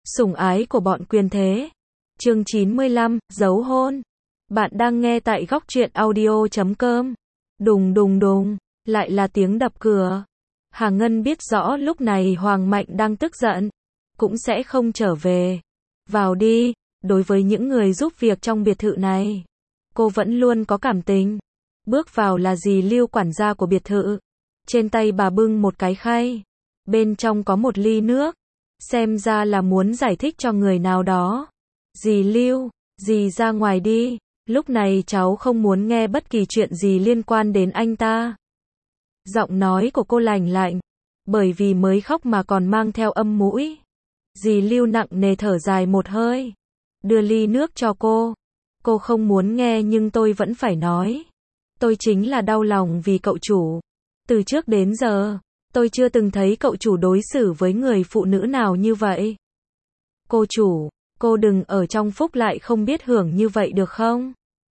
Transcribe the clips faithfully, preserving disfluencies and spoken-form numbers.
Sủng ái của bọn quyền thế. Chương chín mươi lăm, Dấu hôn. Bạn đang nghe tại góc truyện audio chấm com. Đùng đùng đùng, lại là tiếng đập cửa. Hà Ngân biết rõ lúc này Hoàng Mạnh đang tức giận, cũng sẽ không trở về. Vào đi, đối với những người giúp việc trong biệt thự này, cô vẫn luôn có cảm tình. Bước vào là dì Lưu quản gia của biệt thự. Trên tay bà bưng một cái khay. Bên trong có một ly nước. Xem ra là muốn giải thích cho người nào đó. Dì Lưu, dì ra ngoài đi. Lúc này cháu không muốn nghe bất kỳ chuyện gì liên quan đến anh ta. Giọng nói của cô lành lạnh. Bởi vì mới khóc mà còn mang theo âm mũi. Dì Lưu nặng nề thở dài một hơi. Đưa ly nước cho cô. Cô không muốn nghe nhưng tôi vẫn phải nói. Tôi chính là đau lòng vì cậu chủ. Từ trước đến giờ, tôi chưa từng thấy cậu chủ đối xử với người phụ nữ nào như vậy. Cô chủ, cô đừng ở trong phúc lại không biết hưởng như vậy được không?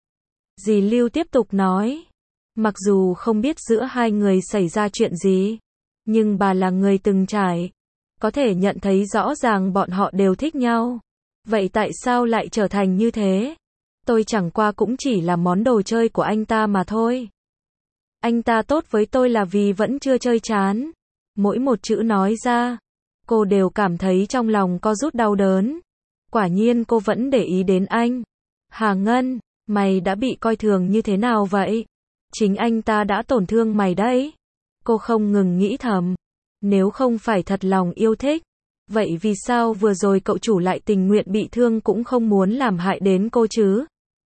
Dì Lưu tiếp tục nói. Mặc dù không biết giữa hai người xảy ra chuyện gì, nhưng bà là người từng trải. Có thể nhận thấy rõ ràng bọn họ đều thích nhau. Vậy tại sao lại trở thành như thế? Tôi chẳng qua cũng chỉ là món đồ chơi của anh ta mà thôi. Anh ta tốt với tôi là vì vẫn chưa chơi chán. Mỗi một chữ nói ra, cô đều cảm thấy trong lòng co rút đau đớn. Quả nhiên cô vẫn để ý đến anh. Hà Ngân, mày đã bị coi thường như thế nào vậy? Chính anh ta đã tổn thương mày đấy. Cô không ngừng nghĩ thầm. Nếu không phải thật lòng yêu thích, vậy vì sao vừa rồi cậu chủ lại tình nguyện bị thương cũng không muốn làm hại đến cô chứ?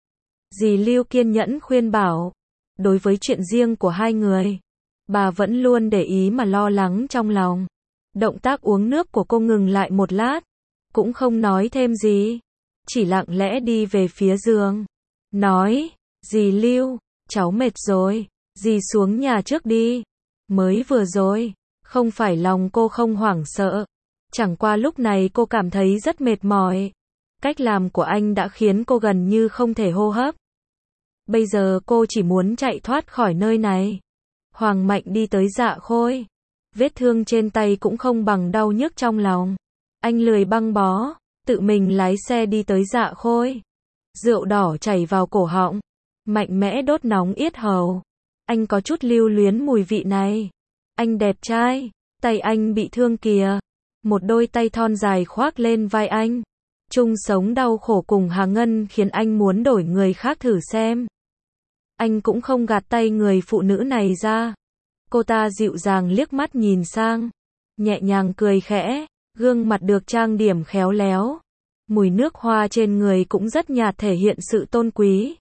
Dì Lưu kiên nhẫn khuyên bảo. Đối với chuyện riêng của hai người, bà vẫn luôn để ý mà lo lắng trong lòng. Động tác uống nước của cô ngừng lại một lát, cũng không nói thêm gì, chỉ lặng lẽ đi về phía giường. Nói, dì Lưu, cháu mệt rồi, dì xuống nhà trước đi. Mới vừa rồi, không phải lòng cô không hoảng sợ, chẳng qua lúc này cô cảm thấy rất mệt mỏi. Cách làm của anh đã khiến cô gần như không thể hô hấp. Bây giờ cô chỉ muốn chạy thoát khỏi nơi này. Hoàng Mạnh đi tới Dạ Khôi. Vết thương trên tay cũng không bằng đau nhức trong lòng. Anh lười băng bó, tự mình lái xe đi tới Dạ Khôi. Rượu đỏ chảy vào cổ họng, mạnh mẽ đốt nóng yết hầu. Anh có chút lưu luyến mùi vị này. Anh đẹp trai, tay anh bị thương kìa. Một đôi tay thon dài khoác lên vai anh. Chung sống đau khổ cùng Hà Ngân khiến anh muốn đổi người khác thử xem. Anh cũng không gạt tay người phụ nữ này ra. Cô ta dịu dàng liếc mắt nhìn sang, nhẹ nhàng cười khẽ, gương mặt được trang điểm khéo léo. Mùi nước hoa trên người cũng rất nhạt thể hiện sự tôn quý.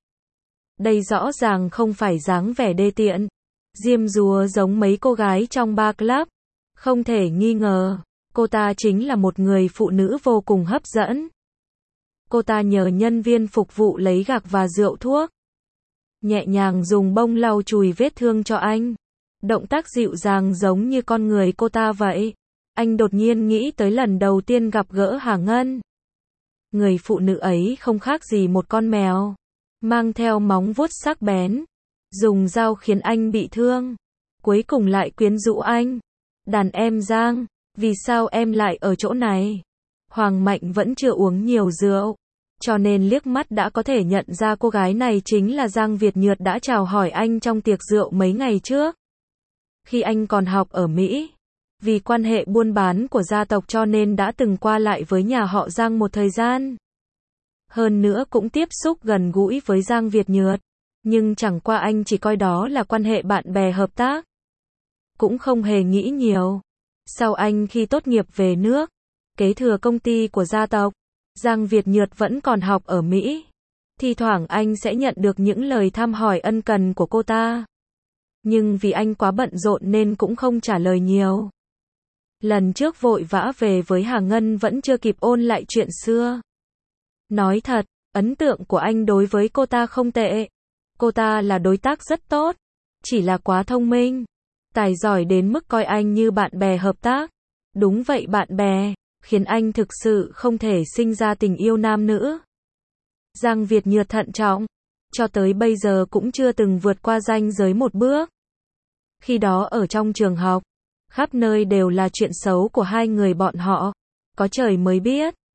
Đây rõ ràng không phải dáng vẻ đê tiện, diêm dúa giống mấy cô gái trong bar club. Không thể nghi ngờ, cô ta chính là một người phụ nữ vô cùng hấp dẫn. Cô ta nhờ nhân viên phục vụ lấy gạc và rượu thuốc. Nhẹ nhàng dùng bông lau chùi vết thương cho anh. Động tác dịu dàng giống như con người cô ta vậy. Anh đột nhiên nghĩ tới lần đầu tiên gặp gỡ Hà Ngân. Người phụ nữ ấy không khác gì một con mèo, mang theo móng vuốt sắc bén, dùng dao khiến anh bị thương, cuối cùng lại quyến rũ anh. Đàn em Giang, vì sao em lại ở chỗ này? Hoàng Mạnh vẫn chưa uống nhiều rượu, cho nên liếc mắt đã có thể nhận ra cô gái này chính là Giang Việt Nhược đã chào hỏi anh trong tiệc rượu mấy ngày trước. Khi anh còn học ở Mỹ, vì quan hệ buôn bán của gia tộc cho nên đã từng qua lại với nhà họ Giang một thời gian. Hơn nữa cũng tiếp xúc gần gũi với Giang Việt Nhược, nhưng chẳng qua anh chỉ coi đó là quan hệ bạn bè hợp tác. Cũng không hề nghĩ nhiều. Sau anh khi tốt nghiệp về nước, kế thừa công ty của gia tộc, Giang Việt Nhược vẫn còn học ở Mỹ. Thi thoảng anh sẽ nhận được những lời thăm hỏi ân cần của cô ta. Nhưng vì anh quá bận rộn nên cũng không trả lời nhiều. Lần trước vội vã về với Hà Ngân vẫn chưa kịp ôn lại chuyện xưa. Nói thật, ấn tượng của anh đối với cô ta không tệ. Cô ta là đối tác rất tốt, chỉ là quá thông minh, tài giỏi đến mức coi anh như bạn bè hợp tác. Đúng vậy, bạn bè, khiến anh thực sự không thể sinh ra tình yêu nam nữ. Giang Việt Nhược thận trọng, cho tới bây giờ cũng chưa từng vượt qua ranh giới một bước. Khi đó ở trong trường học, khắp nơi đều là chuyện xấu của hai người bọn họ. Có trời mới biết,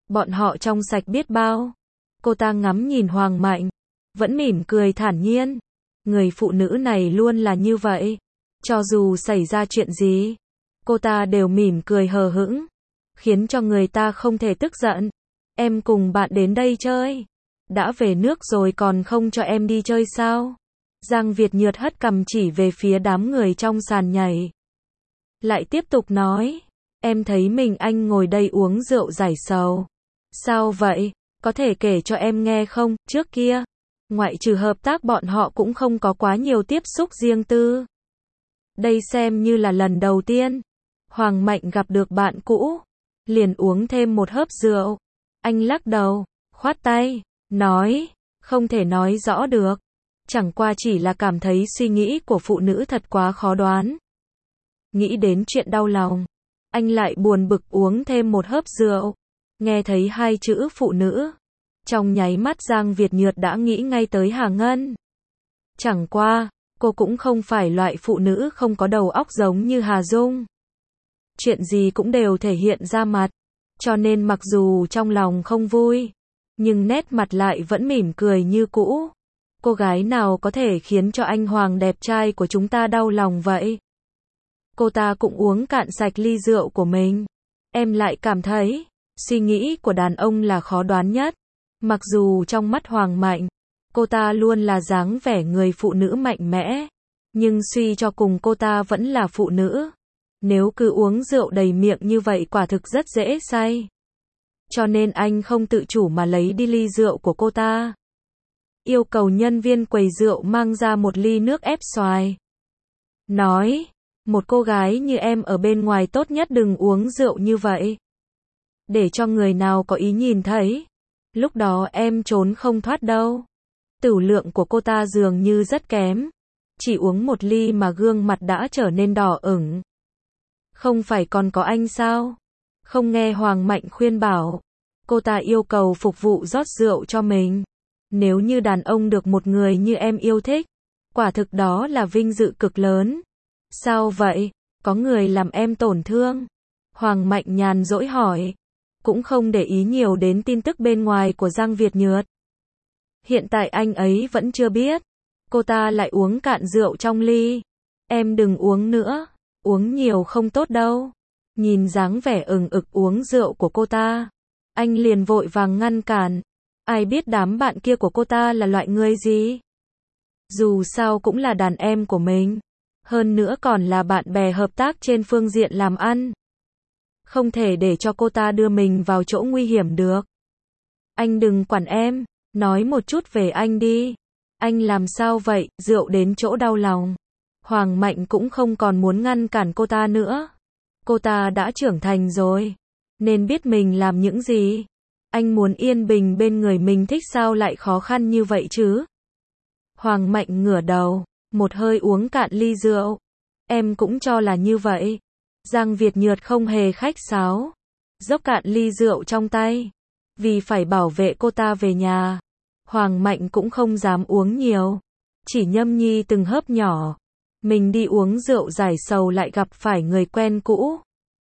Bọn họ trong sạch biết bao. Cô ta ngắm nhìn Hoàng Mạnh, vẫn mỉm cười thản nhiên. Người phụ nữ này luôn là như vậy. Cho dù xảy ra chuyện gì, cô ta đều mỉm cười hờ hững, khiến cho người ta không thể tức giận. Em cùng bạn đến đây chơi. Đã về nước rồi còn không cho em đi chơi sao? Giang Việt Nhược hất cằm chỉ về phía đám người trong sàn nhảy. Lại tiếp tục nói, em thấy mình anh ngồi đây uống rượu giải sầu. Sao vậy? Có thể kể cho em nghe không? Trước kia, ngoại trừ hợp tác bọn họ cũng không có quá nhiều tiếp xúc riêng tư. Đây xem như là lần đầu tiên Hoàng Mạnh gặp được bạn cũ, liền uống thêm một hớp rượu. Anh lắc đầu, khoát tay, nói, không thể nói rõ được. Chẳng qua chỉ là cảm thấy suy nghĩ của phụ nữ thật quá khó đoán. Nghĩ đến chuyện đau lòng, anh lại buồn bực uống thêm một hớp rượu. Nghe thấy hai chữ phụ nữ, trong nháy mắt Giang Việt Nhược đã nghĩ ngay tới Hà Ngân. Chẳng qua, cô cũng không phải loại phụ nữ không có đầu óc giống như Hà Dung. Chuyện gì cũng đều thể hiện ra mặt, cho nên mặc dù trong lòng không vui, nhưng nét mặt lại vẫn mỉm cười như cũ. Cô gái nào có thể khiến cho anh Hoàng đẹp trai của chúng ta đau lòng vậy? Cô ta cũng uống cạn sạch ly rượu của mình. Em lại cảm thấy, suy nghĩ của đàn ông là khó đoán nhất. Mặc dù trong mắt Hoàng Mạnh, cô ta luôn là dáng vẻ người phụ nữ mạnh mẽ, nhưng suy cho cùng cô ta vẫn là phụ nữ. Nếu cứ uống rượu đầy miệng như vậy quả thực rất dễ say. Cho nên anh không tự chủ mà lấy đi ly rượu của cô ta. Yêu cầu nhân viên quầy rượu mang ra một ly nước ép xoài. Nói, một cô gái như em ở bên ngoài tốt nhất đừng uống rượu như vậy. Để cho người nào có ý nhìn thấy. Lúc đó em trốn không thoát đâu. Tửu lượng của cô ta dường như rất kém. Chỉ uống một ly mà gương mặt đã trở nên đỏ ửng. Không phải còn có anh sao? Không nghe Hoàng Mạnh khuyên bảo. Cô ta yêu cầu phục vụ rót rượu cho mình. Nếu như đàn ông được một người như em yêu thích, quả thực đó là vinh dự cực lớn. Sao vậy? Có người làm em tổn thương? Hoàng Mạnh nhàn dỗi hỏi. Cũng không để ý nhiều đến tin tức bên ngoài của Giang Việt Nhược. Hiện tại anh ấy vẫn chưa biết. Cô ta lại uống cạn rượu trong ly. Em đừng uống nữa. Uống nhiều không tốt đâu. Nhìn dáng vẻ ừng ực uống rượu của cô ta, anh liền vội vàng ngăn cản. Ai biết đám bạn kia của cô ta là loại người gì? Dù sao cũng là đàn em của mình. Hơn nữa còn là bạn bè hợp tác trên phương diện làm ăn. Không thể để cho cô ta đưa mình vào chỗ nguy hiểm được. Anh đừng quản em, nói một chút về anh đi. Anh làm sao vậy, rượu đến chỗ đau lòng. Hoàng Mạnh cũng không còn muốn ngăn cản cô ta nữa. Cô ta đã trưởng thành rồi, nên biết mình làm những gì. Anh muốn yên bình bên người mình thích sao lại khó khăn như vậy chứ? Hoàng Mạnh ngửa đầu, một hơi uống cạn ly rượu. Em cũng cho là như vậy. Giang Việt Nhược không hề khách sáo, dốc cạn ly rượu trong tay. Vì phải bảo vệ cô ta về nhà, Hoàng Mạnh cũng không dám uống nhiều, chỉ nhâm nhi từng hớp nhỏ. Mình đi uống rượu giải sầu lại gặp phải người quen cũ.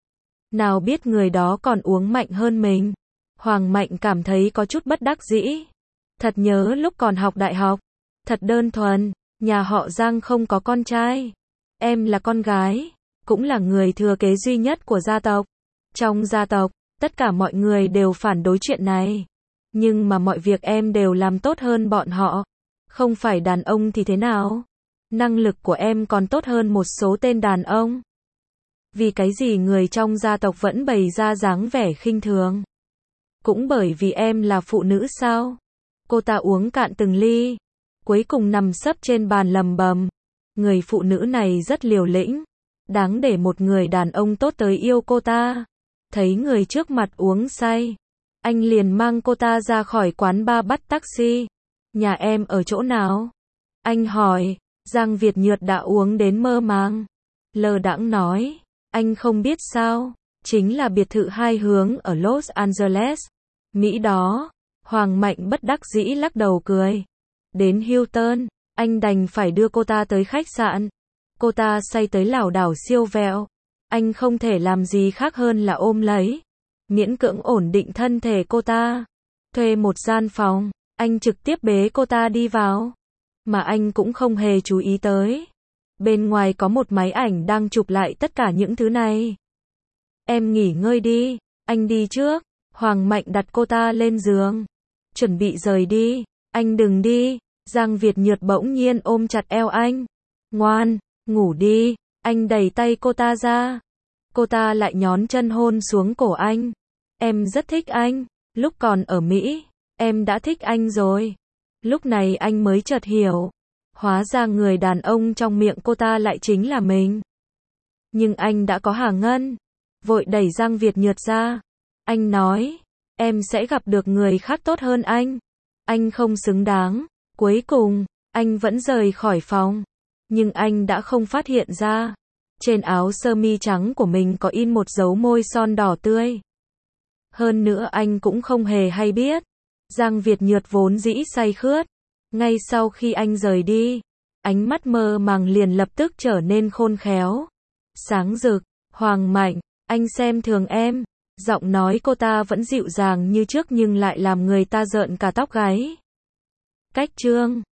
Nào biết người đó còn uống mạnh hơn mình. Hoàng Mạnh cảm thấy có chút bất đắc dĩ. Thật nhớ lúc còn học đại học. Thật đơn thuần, nhà họ Giang không có con trai. Em là con gái, cũng là người thừa kế duy nhất của gia tộc. Trong gia tộc, tất cả mọi người đều phản đối chuyện này. Nhưng mà mọi việc em đều làm tốt hơn bọn họ. Không phải đàn ông thì thế nào? Năng lực của em còn tốt hơn một số tên đàn ông. Vì cái gì người trong gia tộc vẫn bày ra dáng vẻ khinh thường? Cũng bởi vì em là phụ nữ sao? Cô ta uống cạn từng ly, cuối cùng nằm sấp trên bàn lầm bầm. Người phụ nữ này rất liều lĩnh, đáng để một người đàn ông tốt tới yêu cô ta. Thấy người trước mặt uống say, anh liền mang cô ta ra khỏi quán bar bắt taxi. Nhà em ở chỗ nào? Anh hỏi. Giang Việt Nhược đã uống đến mơ màng, lơ đãng nói, anh không biết sao, chính là biệt thự hai hướng ở Los Angeles, Mỹ đó. Hoàng Mạnh bất đắc dĩ lắc đầu cười. Đến Hilton, anh đành phải đưa cô ta tới khách sạn. Cô ta say tới lảo đảo siêu vẹo, anh không thể làm gì khác hơn là ôm lấy. miễn cưỡng ổn định thân thể cô ta. Thuê một gian phòng, anh trực tiếp bế cô ta đi vào. Mà anh cũng không hề chú ý tới. Bên ngoài có một máy ảnh đang chụp lại tất cả những thứ này. Em nghỉ ngơi đi, anh đi trước. Hoàng Mạnh đặt cô ta lên giường. Chuẩn bị rời đi. Anh đừng đi. Giang Việt Nhược bỗng nhiên ôm chặt eo anh. Ngoan, ngủ đi. Anh đẩy tay cô ta ra. Cô ta lại nhón chân hôn xuống cổ anh. Em rất thích anh. Lúc còn ở Mỹ, em đã thích anh rồi. Lúc này anh mới chợt hiểu. Hóa ra người đàn ông trong miệng cô ta lại chính là mình. Nhưng anh đã có Hà Ngân. Vội đẩy Giang Việt Nhược ra. Anh nói, em sẽ gặp được người khác tốt hơn anh. Anh không xứng đáng. Cuối cùng, anh vẫn rời khỏi phòng. Nhưng anh đã không phát hiện ra. Trên áo sơ mi trắng của mình có in một dấu môi son đỏ tươi. Hơn nữa anh cũng không hề hay biết. Giang Việt Nhược vốn dĩ say khướt. Ngay sau khi anh rời đi, ánh mắt mơ màng liền lập tức trở nên khôn khéo. Sáng rực, Hoàng Mạnh, anh xem thường em. Giọng nói cô ta vẫn dịu dàng như trước nhưng lại làm người ta rợn cả tóc gáy. Cách chương